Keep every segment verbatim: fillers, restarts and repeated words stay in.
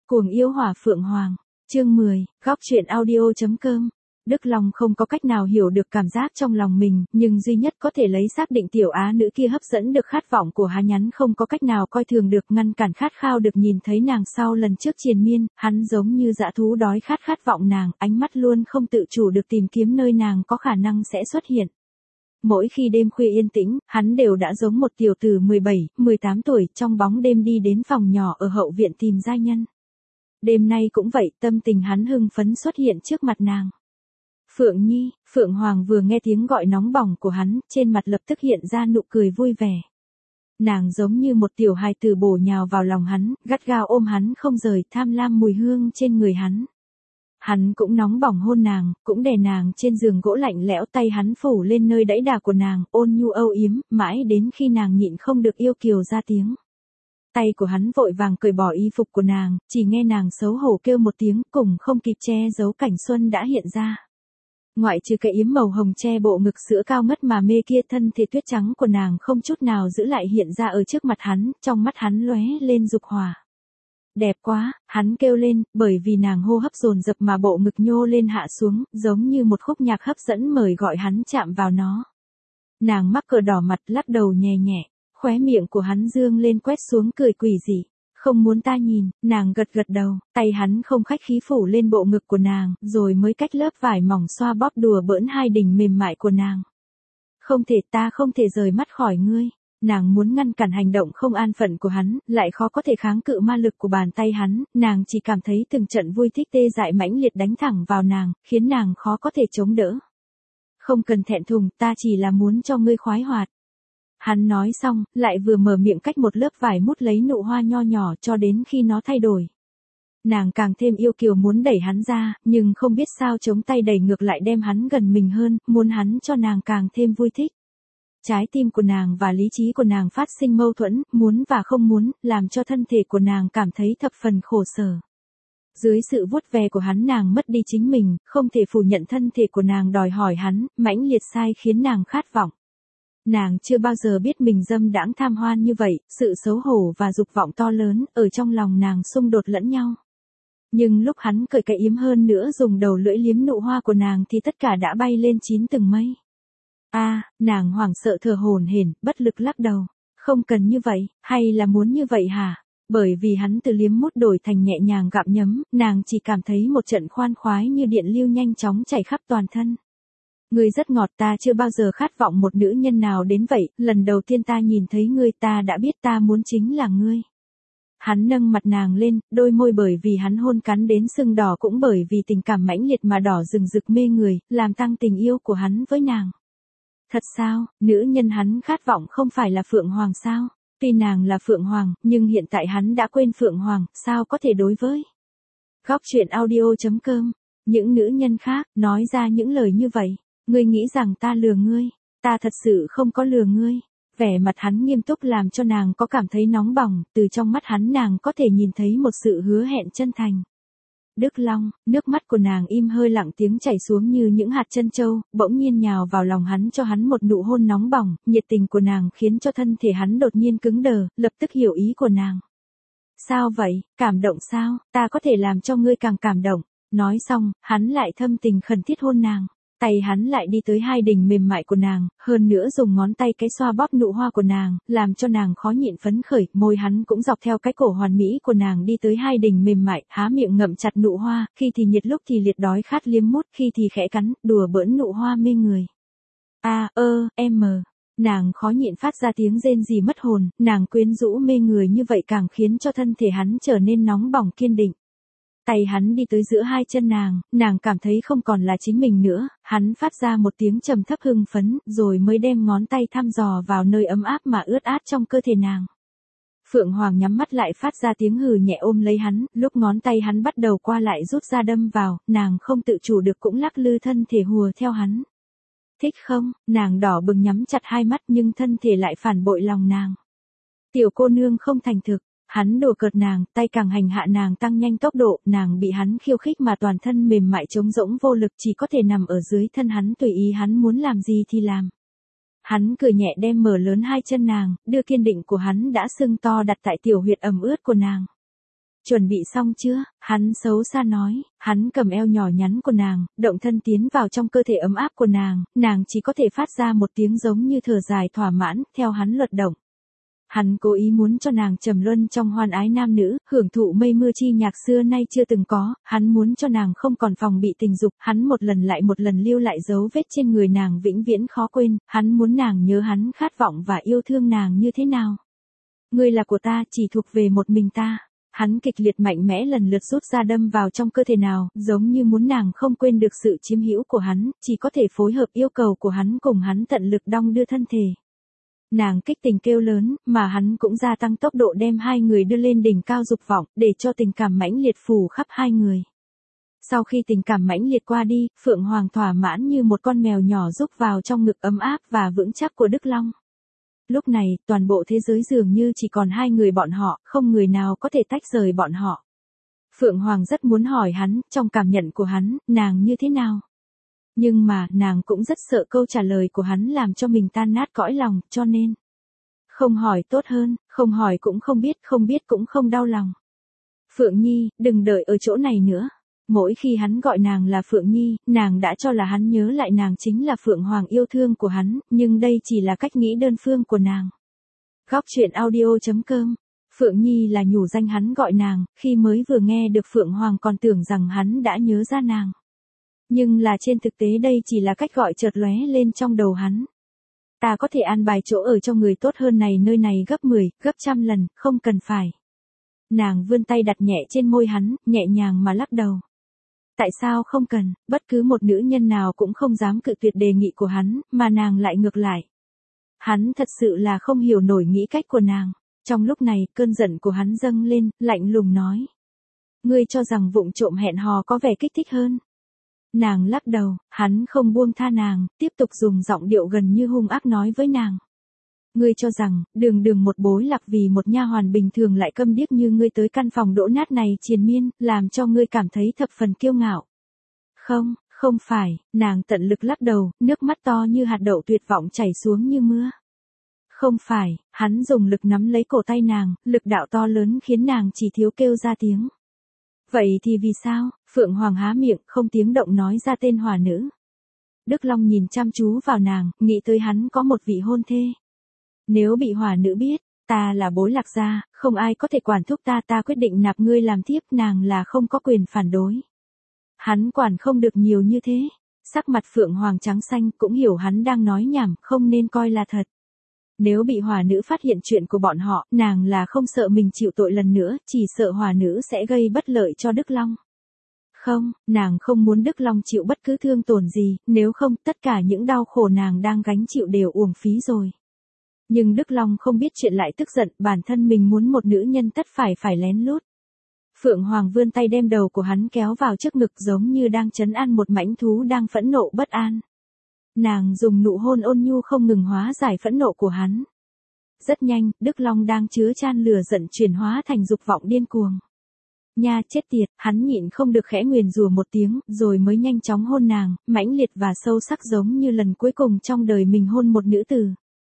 Cuồng yêu hỏa phượng hoàng, chương mười, góc truyện audio.com. Đức Long không có cách nào hiểu được cảm giác trong lòng mình, nhưng duy nhất có thể lấy xác định tiểu á nữ kia hấp dẫn được khát vọng của hắn, nhắn không có cách nào coi thường được, ngăn cản khát khao được nhìn thấy nàng sau lần trước triền miên, hắn giống như dã thú đói khát khát vọng nàng, ánh mắt luôn không tự chủ được tìm kiếm nơi nàng có khả năng sẽ xuất hiện. Mỗi khi đêm khuya yên tĩnh, hắn đều đã giống một tiểu tử mười bảy, mười tám tuổi, trong bóng đêm đi đến phòng nhỏ ở hậu viện tìm giai nhân. Đêm nay cũng vậy, tâm tình hắn hưng phấn xuất hiện trước mặt nàng. Phượng Nhi, Phượng Hoàng vừa nghe tiếng gọi nóng bỏng của hắn, trên mặt lập tức hiện ra nụ cười vui vẻ. Nàng giống như một tiểu hài tử bổ nhào vào lòng hắn, gắt gao ôm hắn không rời, tham lam mùi hương trên người hắn. Hắn cũng nóng bỏng hôn nàng, cũng đè nàng trên giường gỗ lạnh lẽo, tay hắn phủ lên nơi đẫy đà của nàng, ôn nhu âu yếm, mãi đến khi nàng nhịn không được yêu kiều ra tiếng. Tay của hắn vội vàng cởi bỏ y phục của nàng, chỉ nghe nàng xấu hổ kêu một tiếng, cùng không kịp che giấu cảnh xuân đã hiện ra. Ngoại trừ cái yếm màu hồng che bộ ngực sữa cao ngất mà mê kia, thân thể tuyết trắng của nàng không chút nào giữ lại hiện ra ở trước mặt hắn, trong mắt hắn lóe lên dục hỏa. Đẹp quá, hắn kêu lên, bởi vì nàng hô hấp dồn dập mà bộ ngực nhô lên hạ xuống, giống như một khúc nhạc hấp dẫn mời gọi hắn chạm vào nó. Nàng mắc cờ đỏ mặt, lắc đầu nhẹ nhẹ, khóe miệng của hắn dương lên quét xuống cười quỷ dị. Không muốn ta nhìn, nàng gật gật đầu, tay hắn không khách khí phủ lên bộ ngực của nàng, rồi mới cách lớp vải mỏng xoa bóp đùa bỡn hai đỉnh mềm mại của nàng. Không thể, ta không thể rời mắt khỏi ngươi. Nàng muốn ngăn cản hành động không an phận của hắn, lại khó có thể kháng cự ma lực của bàn tay hắn, nàng chỉ cảm thấy từng trận vui thích tê dại mãnh liệt đánh thẳng vào nàng, khiến nàng khó có thể chống đỡ. Không cần thẹn thùng, ta chỉ là muốn cho ngươi khoái hoạt. Hắn nói xong, lại vừa mở miệng cách một lớp vải mút lấy nụ hoa nho nhỏ cho đến khi nó thay đổi. Nàng càng thêm yêu kiều muốn đẩy hắn ra, nhưng không biết sao chống tay đẩy ngược lại đem hắn gần mình hơn, muốn hắn cho nàng càng thêm vui thích. Trái tim của nàng và lý trí của nàng phát sinh mâu thuẫn, muốn và không muốn, làm cho thân thể của nàng cảm thấy thập phần khổ sở. Dưới sự vuốt ve của hắn nàng mất đi chính mình, không thể phủ nhận thân thể của nàng đòi hỏi hắn, mãnh liệt sai khiến nàng khát vọng. Nàng chưa bao giờ biết mình dâm đãng tham hoan như vậy, sự xấu hổ và dục vọng to lớn, ở trong lòng nàng xung đột lẫn nhau. Nhưng lúc hắn cởi cái yếm hơn nữa dùng đầu lưỡi liếm nụ hoa của nàng thì tất cả đã bay lên chín tầng mây. A, à, nàng hoảng sợ thở hổn hển, bất lực lắc đầu. Không cần như vậy, hay là muốn như vậy hả? Bởi vì hắn từ liếm mút đổi thành nhẹ nhàng gặm nhấm, nàng chỉ cảm thấy một trận khoan khoái như điện lưu nhanh chóng chảy khắp toàn thân. Ngươi rất ngọt, ta chưa bao giờ khát vọng một nữ nhân nào đến vậy, lần đầu tiên ta nhìn thấy ngươi ta đã biết ta muốn chính là ngươi. Hắn nâng mặt nàng lên, đôi môi bởi vì hắn hôn cắn đến sưng đỏ cũng bởi vì tình cảm mãnh liệt mà đỏ rừng rực mê người, làm tăng tình yêu của hắn với nàng. Thật sao, nữ nhân hắn khát vọng không phải là Phượng Hoàng sao? Tuy nàng là Phượng Hoàng, nhưng hiện tại hắn đã quên Phượng Hoàng, sao có thể đối với? Góc truyện audio.com. Những nữ nhân khác, nói ra những lời như vậy. Ngươi nghĩ rằng ta lừa ngươi, ta thật sự không có lừa ngươi. Vẻ mặt hắn nghiêm túc làm cho nàng có cảm thấy nóng bỏng, từ trong mắt hắn nàng có thể nhìn thấy một sự hứa hẹn chân thành. Đức Long, nước mắt của nàng im hơi lặng tiếng chảy xuống như những hạt trân châu, bỗng nhiên nhào vào lòng hắn cho hắn một nụ hôn nóng bỏng, nhiệt tình của nàng khiến cho thân thể hắn đột nhiên cứng đờ, lập tức hiểu ý của nàng. Sao vậy, cảm động sao, ta có thể làm cho ngươi càng cảm động. Nói xong, hắn lại thâm tình khẩn thiết hôn nàng. Tay hắn lại đi tới hai đỉnh mềm mại của nàng, hơn nữa dùng ngón tay cái xoa bóp nụ hoa của nàng, làm cho nàng khó nhịn phấn khởi, môi hắn cũng dọc theo cái cổ hoàn mỹ của nàng đi tới hai đỉnh mềm mại, há miệng ngậm chặt nụ hoa, khi thì nhiệt lúc thì liệt đói khát liếm mút, khi thì khẽ cắn, đùa bỡn nụ hoa mê người. A, ơ, em, nàng khó nhịn phát ra tiếng rên rỉ mất hồn, nàng quyến rũ mê người như vậy càng khiến cho thân thể hắn trở nên nóng bỏng kiên định. Tay hắn đi tới giữa hai chân nàng, nàng cảm thấy không còn là chính mình nữa, hắn phát ra một tiếng trầm thấp hưng phấn, rồi mới đem ngón tay thăm dò vào nơi ấm áp mà ướt át trong cơ thể nàng. Phượng Hoàng nhắm mắt lại phát ra tiếng hừ nhẹ ôm lấy hắn, lúc ngón tay hắn bắt đầu qua lại rút ra đâm vào, nàng không tự chủ được cũng lắc lư thân thể hùa theo hắn. Thích không, nàng đỏ bừng nhắm chặt hai mắt nhưng thân thể lại phản bội lòng nàng. Tiểu cô nương không thành thực. Hắn đùa cợt nàng, tay càng hành hạ nàng tăng nhanh tốc độ, nàng bị hắn khiêu khích mà toàn thân mềm mại trống rỗng vô lực chỉ có thể nằm ở dưới thân hắn tùy ý hắn muốn làm gì thì làm. Hắn cười nhẹ đem mở lớn hai chân nàng, đưa kiên định của hắn đã sưng to đặt tại tiểu huyệt ẩm ướt của nàng. Chuẩn bị xong chưa? Hắn xấu xa nói, hắn cầm eo nhỏ nhắn của nàng, động thân tiến vào trong cơ thể ấm áp của nàng, nàng chỉ có thể phát ra một tiếng giống như thở dài thỏa mãn, theo hắn luật động. Hắn cố ý muốn cho nàng trầm luân trong hoan ái nam nữ, hưởng thụ mây mưa chi nhạc xưa nay chưa từng có, hắn muốn cho nàng không còn phòng bị tình dục, hắn một lần lại một lần lưu lại dấu vết trên người nàng vĩnh viễn khó quên, hắn muốn nàng nhớ hắn khát vọng và yêu thương nàng như thế nào. Ngươi là của ta, chỉ thuộc về một mình ta. Hắn kịch liệt mạnh mẽ lần lượt rút ra đâm vào trong cơ thể nào, giống như muốn nàng không quên được sự chiếm hữu của hắn, chỉ có thể phối hợp yêu cầu của hắn cùng hắn tận lực đong đưa thân thể. Nàng kích tình kêu lớn, mà hắn cũng gia tăng tốc độ đem hai người đưa lên đỉnh cao dục vọng, để cho tình cảm mãnh liệt phủ khắp hai người. Sau khi tình cảm mãnh liệt qua đi, Phượng Hoàng thỏa mãn như một con mèo nhỏ rúc vào trong ngực ấm áp và vững chắc của Đức Long. Lúc này, toàn bộ thế giới dường như chỉ còn hai người bọn họ, không người nào có thể tách rời bọn họ. Phượng Hoàng rất muốn hỏi hắn, trong cảm nhận của hắn, nàng như thế nào? Nhưng mà, nàng cũng rất sợ câu trả lời của hắn làm cho mình tan nát cõi lòng, cho nên. Không hỏi tốt hơn, không hỏi cũng không biết, không biết cũng không đau lòng. Phượng Nhi, đừng đợi ở chỗ này nữa. Mỗi khi hắn gọi nàng là Phượng Nhi, nàng đã cho là hắn nhớ lại nàng chính là Phượng Hoàng yêu thương của hắn, nhưng đây chỉ là cách nghĩ đơn phương của nàng. Góc truyện audio chấm com. Phượng Nhi là nhủ danh hắn gọi nàng, khi mới vừa nghe được Phượng Hoàng còn tưởng rằng hắn đã nhớ ra nàng. Nhưng là trên thực tế đây chỉ là cách gọi chợt lóe lên trong đầu hắn. Ta có thể an bài chỗ ở cho người tốt hơn này nơi này gấp mười, gấp trăm lần, không cần phải. Nàng vươn tay đặt nhẹ trên môi hắn, nhẹ nhàng mà lắc đầu. Tại sao không cần, bất cứ một nữ nhân nào cũng không dám cự tuyệt đề nghị của hắn, mà nàng lại ngược lại. Hắn thật sự là không hiểu nổi nghĩ cách của nàng. Trong lúc này, cơn giận của hắn dâng lên, lạnh lùng nói. Ngươi cho rằng vụng trộm hẹn hò có vẻ kích thích hơn. Nàng lắc đầu, hắn không buông tha nàng, tiếp tục dùng giọng điệu gần như hung ác nói với nàng. Ngươi cho rằng, đường đường một bối lạc vì một nha hoàn bình thường lại câm điếc như ngươi tới căn phòng đỗ nát này triền miên, làm cho ngươi cảm thấy thập phần kiêu ngạo. Không, không phải, nàng tận lực lắc đầu, nước mắt to như hạt đậu tuyệt vọng chảy xuống như mưa. Không phải, hắn dùng lực nắm lấy cổ tay nàng, lực đạo to lớn khiến nàng chỉ thiếu kêu ra tiếng. Vậy thì vì sao? Phượng Hoàng há miệng, không tiếng động nói ra tên hỏa nữ. Đức Long nhìn chăm chú vào nàng, nghĩ tới hắn có một vị hôn thê. Nếu bị hỏa nữ biết, ta là bối lạc gia, không ai có thể quản thúc ta, ta quyết định nạp ngươi làm thiếp, nàng là không có quyền phản đối. Hắn quản không được nhiều như thế. Sắc mặt Phượng Hoàng trắng xanh cũng hiểu hắn đang nói nhảm, không nên coi là thật. Nếu bị hỏa nữ phát hiện chuyện của bọn họ, nàng là không sợ mình chịu tội lần nữa, chỉ sợ hỏa nữ sẽ gây bất lợi cho Đức Long. Không, nàng không muốn Đức Long chịu bất cứ thương tổn gì, nếu không, tất cả những đau khổ nàng đang gánh chịu đều uổng phí rồi. Nhưng Đức Long không biết chuyện lại tức giận, bản thân mình muốn một nữ nhân tất phải phải lén lút. Phượng Hoàng vươn tay đem đầu của hắn kéo vào trước ngực giống như đang trấn an một mãnh thú đang phẫn nộ bất an. Nàng dùng nụ hôn ôn nhu không ngừng hóa giải phẫn nộ của hắn. Rất nhanh, Đức Long đang chứa chan lửa giận chuyển hóa thành dục vọng điên cuồng. Nha chết tiệt, hắn nhịn không được khẽ nguyền rủa một tiếng, rồi mới nhanh chóng hôn nàng, mãnh liệt và sâu sắc giống như lần cuối cùng trong đời mình hôn một nữ tử.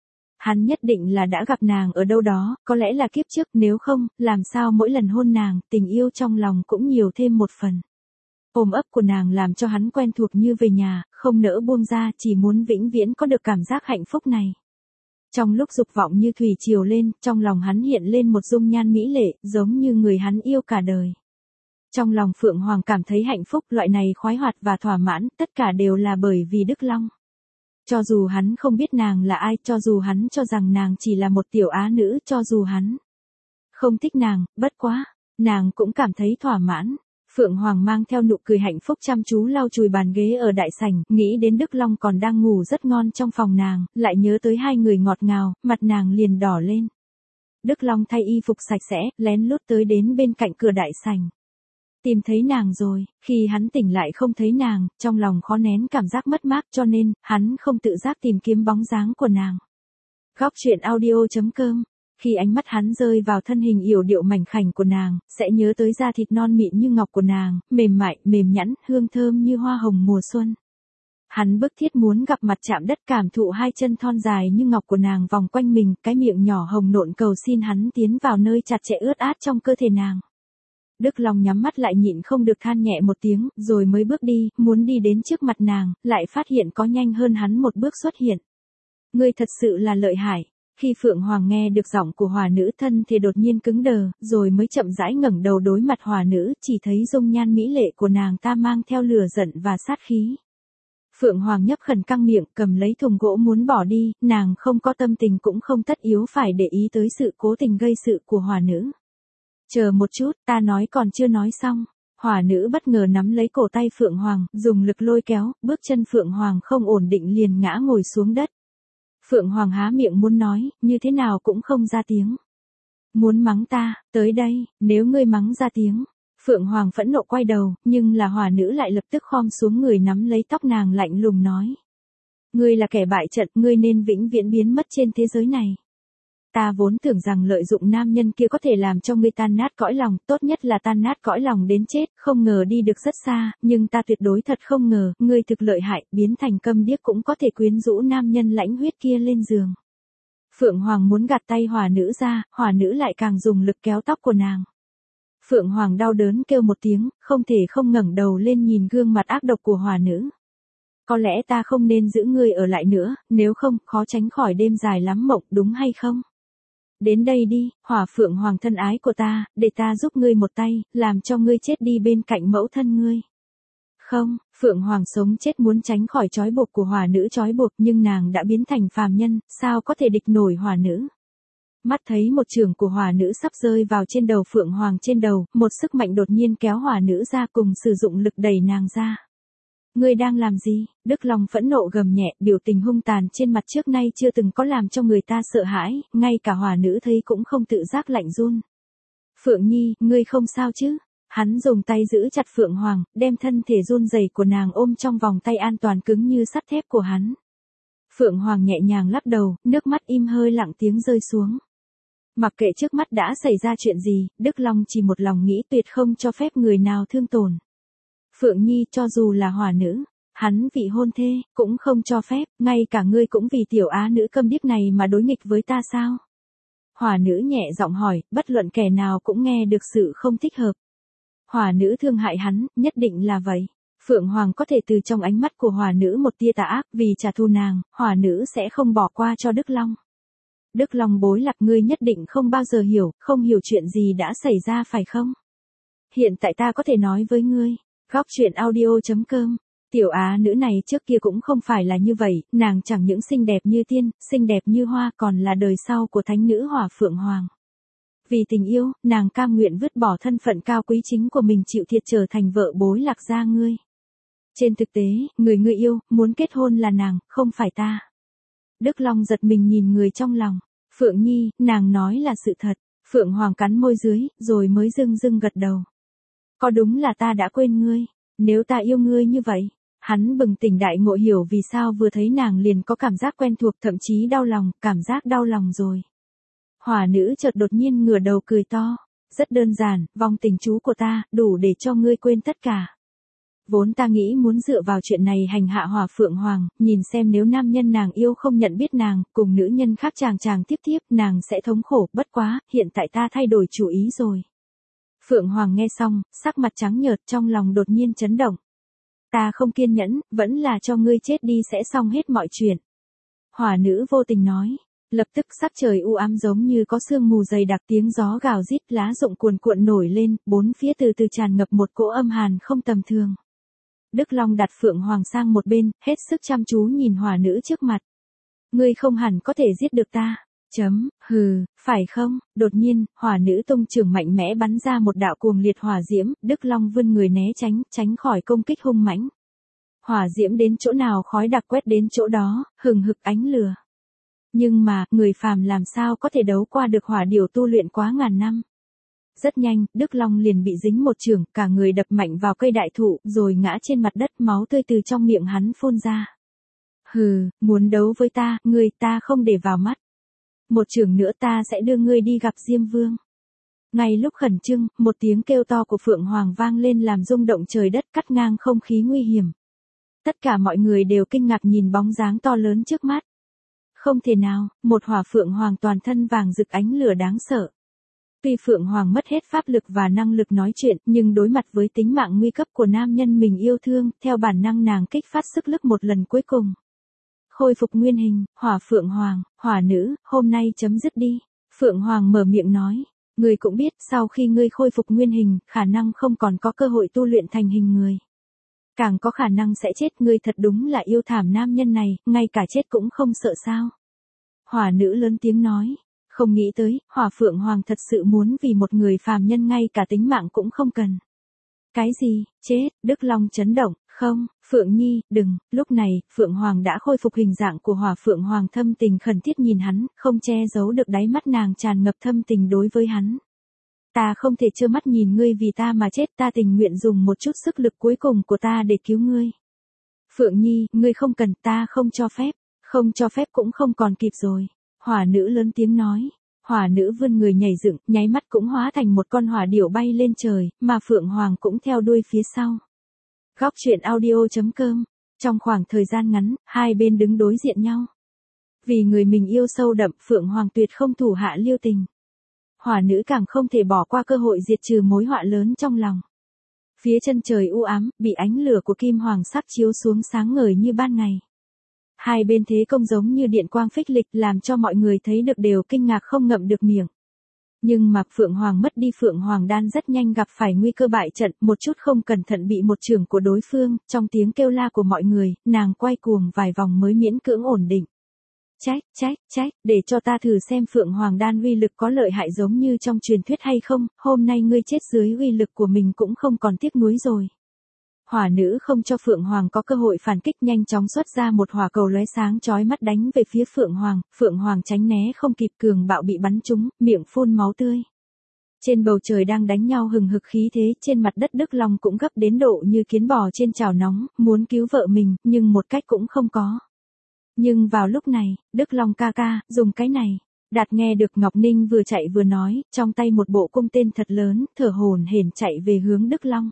Hắn nhất định là đã gặp nàng ở đâu đó, có lẽ là kiếp trước, nếu không, làm sao mỗi lần hôn nàng, tình yêu trong lòng cũng nhiều thêm một phần. Ôm ấp của nàng làm cho hắn quen thuộc như về nhà, không nỡ buông ra, chỉ muốn vĩnh viễn có được cảm giác hạnh phúc này. Trong lúc dục vọng như thủy triều lên, trong lòng hắn hiện lên một dung nhan mỹ lệ, giống như người hắn yêu cả đời. Trong lòng Phượng Hoàng cảm thấy hạnh phúc, loại này khoái hoạt và thỏa mãn, tất cả đều là bởi vì Đức Long. Cho dù hắn không biết nàng là ai, cho dù hắn cho rằng nàng chỉ là một tiểu á nữ, cho dù hắn không thích nàng, bất quá, nàng cũng cảm thấy thỏa mãn. Phượng Hoàng mang theo nụ cười hạnh phúc chăm chú lau chùi bàn ghế ở đại sảnh, nghĩ đến Đức Long còn đang ngủ rất ngon trong phòng nàng, lại nhớ tới hai người ngọt ngào, mặt nàng liền đỏ lên. Đức Long thay y phục sạch sẽ, lén lút tới đến bên cạnh cửa đại sảnh. Tìm thấy nàng rồi, khi hắn tỉnh lại không thấy nàng, trong lòng khó nén cảm giác mất mát cho nên, hắn không tự giác tìm kiếm bóng dáng của nàng. Góc truyện audio chấm com. Khi ánh mắt hắn rơi vào thân hình yểu điệu mảnh khảnh của nàng, sẽ nhớ tới da thịt non mịn như ngọc của nàng, mềm mại, mềm nhẵn, hương thơm như hoa hồng mùa xuân. Hắn bức thiết muốn gặp mặt chạm đất cảm thụ hai chân thon dài như ngọc của nàng vòng quanh mình, cái miệng nhỏ hồng nộn cầu xin hắn tiến vào nơi chặt chẽ ướt át trong cơ thể nàng. Đức Long nhắm mắt lại nhịn không được than nhẹ một tiếng, rồi mới bước đi, muốn đi đến trước mặt nàng, lại phát hiện có nhanh hơn hắn một bước xuất hiện. Ngươi thật sự là lợi hại. Khi Phượng Hoàng nghe được giọng của hỏa nữ thân thì đột nhiên cứng đờ, rồi mới chậm rãi ngẩng đầu đối mặt hỏa nữ, chỉ thấy dung nhan mỹ lệ của nàng ta mang theo lửa giận và sát khí. Phượng Hoàng nhấp khẩn căng miệng, cầm lấy thùng gỗ muốn bỏ đi, nàng không có tâm tình cũng không tất yếu phải để ý tới sự cố tình gây sự của hỏa nữ. Chờ một chút, ta nói còn chưa nói xong. Hỏa nữ bất ngờ nắm lấy cổ tay Phượng Hoàng, dùng lực lôi kéo, bước chân Phượng Hoàng không ổn định liền ngã ngồi xuống đất. Phượng Hoàng há miệng muốn nói, như thế nào cũng không ra tiếng. Muốn mắng ta, tới đây, nếu ngươi mắng ra tiếng. Phượng Hoàng phẫn nộ quay đầu, nhưng là hỏa nữ lại lập tức khom xuống người nắm lấy tóc nàng lạnh lùng nói. Ngươi là kẻ bại trận, ngươi nên vĩnh viễn biến mất trên thế giới này. Ta vốn tưởng rằng lợi dụng nam nhân kia có thể làm cho ngươi tan nát cõi lòng, tốt nhất là tan nát cõi lòng đến chết, không ngờ đi được rất xa, nhưng ta tuyệt đối thật không ngờ, ngươi thực lợi hại, biến thành câm điếc cũng có thể quyến rũ nam nhân lãnh huyết kia lên giường. Phượng Hoàng muốn gạt tay hỏa nữ ra, hỏa nữ lại càng dùng lực kéo tóc của nàng. Phượng Hoàng đau đớn kêu một tiếng, không thể không ngẩng đầu lên nhìn gương mặt ác độc của hỏa nữ. Có lẽ ta không nên giữ ngươi ở lại nữa, nếu không, khó tránh khỏi đêm dài lắm mộng, đúng hay không? Đến đây đi, hỏa Phượng Hoàng thân ái của ta, để ta giúp ngươi một tay, làm cho ngươi chết đi bên cạnh mẫu thân ngươi. Không, Phượng Hoàng sống chết muốn tránh khỏi trói buộc của hỏa nữ trói buộc, nhưng nàng đã biến thành phàm nhân, sao có thể địch nổi hỏa nữ. Mắt thấy một chưởng của hỏa nữ sắp rơi vào trên đầu Phượng Hoàng trên đầu, một sức mạnh đột nhiên kéo hỏa nữ ra cùng sử dụng lực đẩy nàng ra. Ngươi đang làm gì? Đức Long phẫn nộ gầm nhẹ, biểu tình hung tàn trên mặt trước nay chưa từng có làm cho người ta sợ hãi, ngay cả hỏa nữ thấy cũng không tự giác lạnh run. Phượng Nhi, ngươi không sao chứ? Hắn dùng tay giữ chặt Phượng Hoàng, đem thân thể run rẩy của nàng ôm trong vòng tay an toàn cứng như sắt thép của hắn. Phượng Hoàng nhẹ nhàng lắc đầu, nước mắt im hơi lặng tiếng rơi xuống. Mặc kệ trước mắt đã xảy ra chuyện gì, Đức Long chỉ một lòng nghĩ tuyệt không cho phép người nào thương tổn. Phượng Nhi, cho dù là hỏa nữ, hắn vị hôn thê, cũng không cho phép, ngay cả ngươi cũng vì tiểu á nữ câm điếc này mà đối nghịch với ta sao? Hỏa nữ nhẹ giọng hỏi, bất luận kẻ nào cũng nghe được sự không thích hợp. Hỏa nữ thương hại hắn, nhất định là vậy. Phượng Hoàng có thể từ trong ánh mắt của hỏa nữ một tia tà ác, vì trả thù nàng, hỏa nữ sẽ không bỏ qua cho Đức Long. Đức Long bối lạc, ngươi nhất định không bao giờ hiểu, không hiểu chuyện gì đã xảy ra phải không? Hiện tại ta có thể nói với ngươi. Góc truyện audio chấm com. Tiểu á nữ này trước kia cũng không phải là như vậy, nàng chẳng những xinh đẹp như tiên, xinh đẹp như hoa, còn là đời sau của thánh nữ hỏa Phượng Hoàng. Vì tình yêu, nàng cam nguyện vứt bỏ thân phận cao quý chính của mình, chịu thiệt trở thành vợ bối lạc gia ngươi. Trên thực tế, người ngươi yêu, muốn kết hôn là nàng, không phải ta. Đức Long giật mình nhìn người trong lòng. Phượng Nhi, nàng nói là sự thật. Phượng Hoàng cắn môi dưới, rồi mới dưng dưng gật đầu. Có đúng là ta đã quên ngươi, nếu ta yêu ngươi như vậy. Hắn bừng tỉnh đại ngộ, hiểu vì sao vừa thấy nàng liền có cảm giác quen thuộc, thậm chí đau lòng, cảm giác đau lòng rồi. Hỏa nữ chợt đột nhiên ngửa đầu cười to. Rất đơn giản, vong tình chú của ta, đủ để cho ngươi quên tất cả. Vốn ta nghĩ muốn dựa vào chuyện này hành hạ hỏa Phượng Hoàng, nhìn xem nếu nam nhân nàng yêu không nhận biết nàng, cùng nữ nhân khác chàng chàng tiếp tiếp, nàng sẽ thống khổ, bất quá, hiện tại ta thay đổi chủ ý rồi. Phượng Hoàng nghe xong, sắc mặt trắng nhợt, trong lòng đột nhiên chấn động. Ta không kiên nhẫn, vẫn là cho ngươi chết đi sẽ xong hết mọi chuyện. Hỏa nữ vô tình nói. Lập tức sắc trời u ám giống như có sương mù dày đặc, tiếng gió gào rít, lá rụng cuồn cuộn nổi lên, bốn phía từ từ tràn ngập một cỗ âm hàn không tầm thường. Đức Long đặt Phượng Hoàng sang một bên, hết sức chăm chú nhìn hỏa nữ trước mặt. Ngươi không hẳn có thể giết được ta. Chấm, hừ, phải không? Đột nhiên, hỏa nữ tung chưởng mạnh mẽ bắn ra một đạo cuồng liệt hỏa diễm, Đức Long vươn người né tránh, tránh khỏi công kích hung mãnh. Hỏa diễm đến chỗ nào khói đặc quét đến chỗ đó, hừng hực ánh lửa. Nhưng mà, người phàm làm sao có thể đấu qua được hỏa điểu tu luyện quá ngàn năm. Rất nhanh, Đức Long liền bị dính một chưởng, cả người đập mạnh vào cây đại thụ, rồi ngã trên mặt đất, máu tươi từ trong miệng hắn phun ra. Hừ, muốn đấu với ta, người ta không để vào mắt. Một chưởng nữa ta sẽ đưa ngươi đi gặp Diêm Vương. Ngay lúc khẩn trương, một tiếng kêu to của Phượng Hoàng vang lên làm rung động trời đất, cắt ngang không khí nguy hiểm. Tất cả mọi người đều kinh ngạc nhìn bóng dáng to lớn trước mắt. Không thể nào, một hỏa Phượng Hoàng toàn thân vàng rực ánh lửa đáng sợ. Tuy Phượng Hoàng mất hết pháp lực và năng lực nói chuyện, nhưng đối mặt với tính mạng nguy cấp của nam nhân mình yêu thương, theo bản năng nàng kích phát sức lực một lần cuối cùng. Khôi phục nguyên hình, Hỏa Phượng Hoàng, Hỏa nữ, hôm nay chấm dứt đi. Phượng Hoàng mở miệng nói, ngươi cũng biết, sau khi ngươi khôi phục nguyên hình, khả năng không còn có cơ hội tu luyện thành hình người. Càng có khả năng sẽ chết, ngươi thật đúng là yêu thảm nam nhân này, ngay cả chết cũng không sợ sao. Hỏa nữ lớn tiếng nói, không nghĩ tới, Hỏa Phượng Hoàng thật sự muốn vì một người phàm nhân ngay cả tính mạng cũng không cần. Cái gì, chết, Đức Long chấn động, không, Phượng Nhi, đừng, lúc này, Phượng Hoàng đã khôi phục hình dạng của Hỏa Phượng Hoàng thâm tình khẩn thiết nhìn hắn, không che giấu được đáy mắt nàng tràn ngập thâm tình đối với hắn. Ta không thể trơ mắt nhìn ngươi vì ta mà chết, ta tình nguyện dùng một chút sức lực cuối cùng của ta để cứu ngươi. Phượng Nhi, ngươi không cần, ta không cho phép, không cho phép cũng không còn kịp rồi. Hỏa nữ lớn tiếng nói. Hỏa nữ vươn người nhảy dựng, nháy mắt cũng hóa thành một con hỏa điểu bay lên trời, mà Phượng Hoàng cũng theo đuôi phía sau. Góc truyện audio chấm com. Trong khoảng thời gian ngắn, hai bên đứng đối diện nhau. Vì người mình yêu sâu đậm, Phượng Hoàng tuyệt không thủ hạ lưu tình. Hỏa nữ càng không thể bỏ qua cơ hội diệt trừ mối họa lớn trong lòng. Phía chân trời u ám, bị ánh lửa của kim hoàng sắc chiếu xuống sáng ngời như ban ngày. Hai bên thế công giống như điện quang phích lịch, làm cho mọi người thấy được đều kinh ngạc không ngậm được miệng. Nhưng mà Phượng Hoàng mất đi Phượng Hoàng đan rất nhanh gặp phải nguy cơ bại trận, một chút không cẩn thận bị một chưởng của đối phương, trong tiếng kêu la của mọi người, nàng quay cuồng vài vòng mới miễn cưỡng ổn định. Trách, trách, trách, để cho ta thử xem Phượng Hoàng đan uy lực có lợi hại giống như trong truyền thuyết hay không, hôm nay ngươi chết dưới uy lực của mình cũng không còn tiếc nuối rồi. Hỏa nữ không cho Phượng Hoàng có cơ hội phản kích, nhanh chóng xuất ra một hỏa cầu lóe sáng chói mắt đánh về phía Phượng Hoàng, Phượng Hoàng tránh né không kịp, cường bạo bị bắn trúng, miệng phun máu tươi. Trên bầu trời đang đánh nhau hừng hực khí thế, trên mặt đất Đức Long cũng gấp đến độ như kiến bò trên chảo nóng, muốn cứu vợ mình, nhưng một cách cũng không có. Nhưng vào lúc này, Đức Long ca ca, dùng cái này. Đạt nghe được Ngọc Ninh vừa chạy vừa nói, trong tay một bộ cung tên thật lớn, thở hổn hển chạy về hướng Đức Long.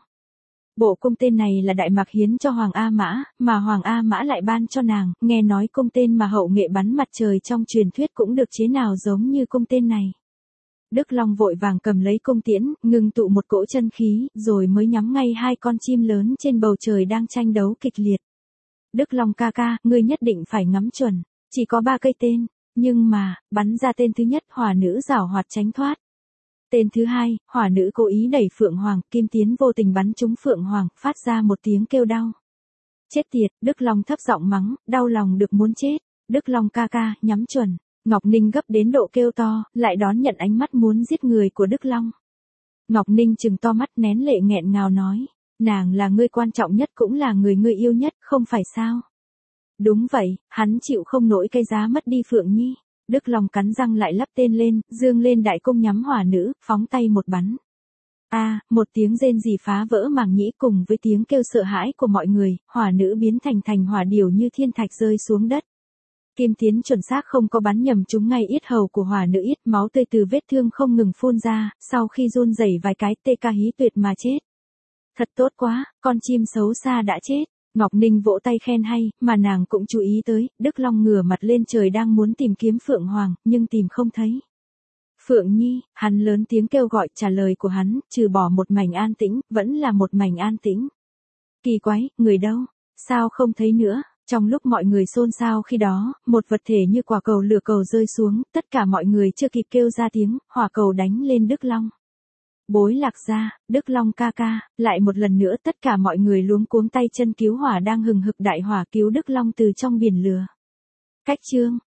Bộ cung tên này là Đại Mạc hiến cho Hoàng A Mã, mà Hoàng A Mã lại ban cho nàng, nghe nói cung tên mà hậu nghệ bắn mặt trời trong truyền thuyết cũng được chế nào giống như cung tên này. Đức Long vội vàng cầm lấy cung tiễn, ngưng tụ một cỗ chân khí, rồi mới nhắm ngay hai con chim lớn trên bầu trời đang tranh đấu kịch liệt. Đức Long ca ca, ngươi nhất định phải ngắm chuẩn, chỉ có ba cây tên, nhưng mà, bắn ra tên thứ nhất, hỏa nữ giảo hoạt tránh thoát. Tên thứ hai, hỏa nữ cố ý đẩy Phượng Hoàng, kim tiến vô tình bắn trúng Phượng Hoàng, phát ra một tiếng kêu đau. Chết tiệt, Đức Long thấp giọng mắng, đau lòng được muốn chết. Đức Long ca ca, nhắm chuẩn. Ngọc Ninh gấp đến độ kêu to, lại đón nhận ánh mắt muốn giết người của Đức Long. Ngọc Ninh trừng to mắt nén lệ nghẹn ngào nói, nàng là người quan trọng nhất cũng là người ngươi yêu nhất, không phải sao? Đúng vậy, hắn chịu không nổi cái giá mất đi Phượng Nhi. Đức Long cắn răng lại lắp tên lên, dương lên đại cung nhắm hỏa nữ, phóng tay một bắn. A, à, một tiếng rên rỉ phá vỡ màng nhĩ cùng với tiếng kêu sợ hãi của mọi người, hỏa nữ biến thành thành hỏa điểu như thiên thạch rơi xuống đất. Kim tiến chuẩn xác không có bắn nhầm trúng ngay yết hầu của hỏa nữ, yết máu tươi từ vết thương không ngừng phun ra, sau khi run rẩy vài cái tê ca hí tuyệt mà chết. Thật tốt quá, con chim xấu xa đã chết. Ngọc Ninh vỗ tay khen hay, mà nàng cũng chú ý tới, Đức Long ngửa mặt lên trời đang muốn tìm kiếm Phượng Hoàng, nhưng tìm không thấy. Phượng Nhi, hắn lớn tiếng kêu gọi, trả lời của hắn, trừ bỏ một mảnh an tĩnh, vẫn là một mảnh an tĩnh. Kỳ quái, người đâu? Sao không thấy nữa? Trong lúc mọi người xôn xao khi đó, một vật thể như quả cầu lửa cầu rơi xuống, tất cả mọi người chưa kịp kêu ra tiếng, hỏa cầu đánh lên Đức Long. Bối Lạc gia, Đức Long ca ca, lại một lần nữa tất cả mọi người luống cuống tay chân cứu hỏa đang hừng hực đại hỏa, cứu Đức Long từ trong biển lửa. Cách chương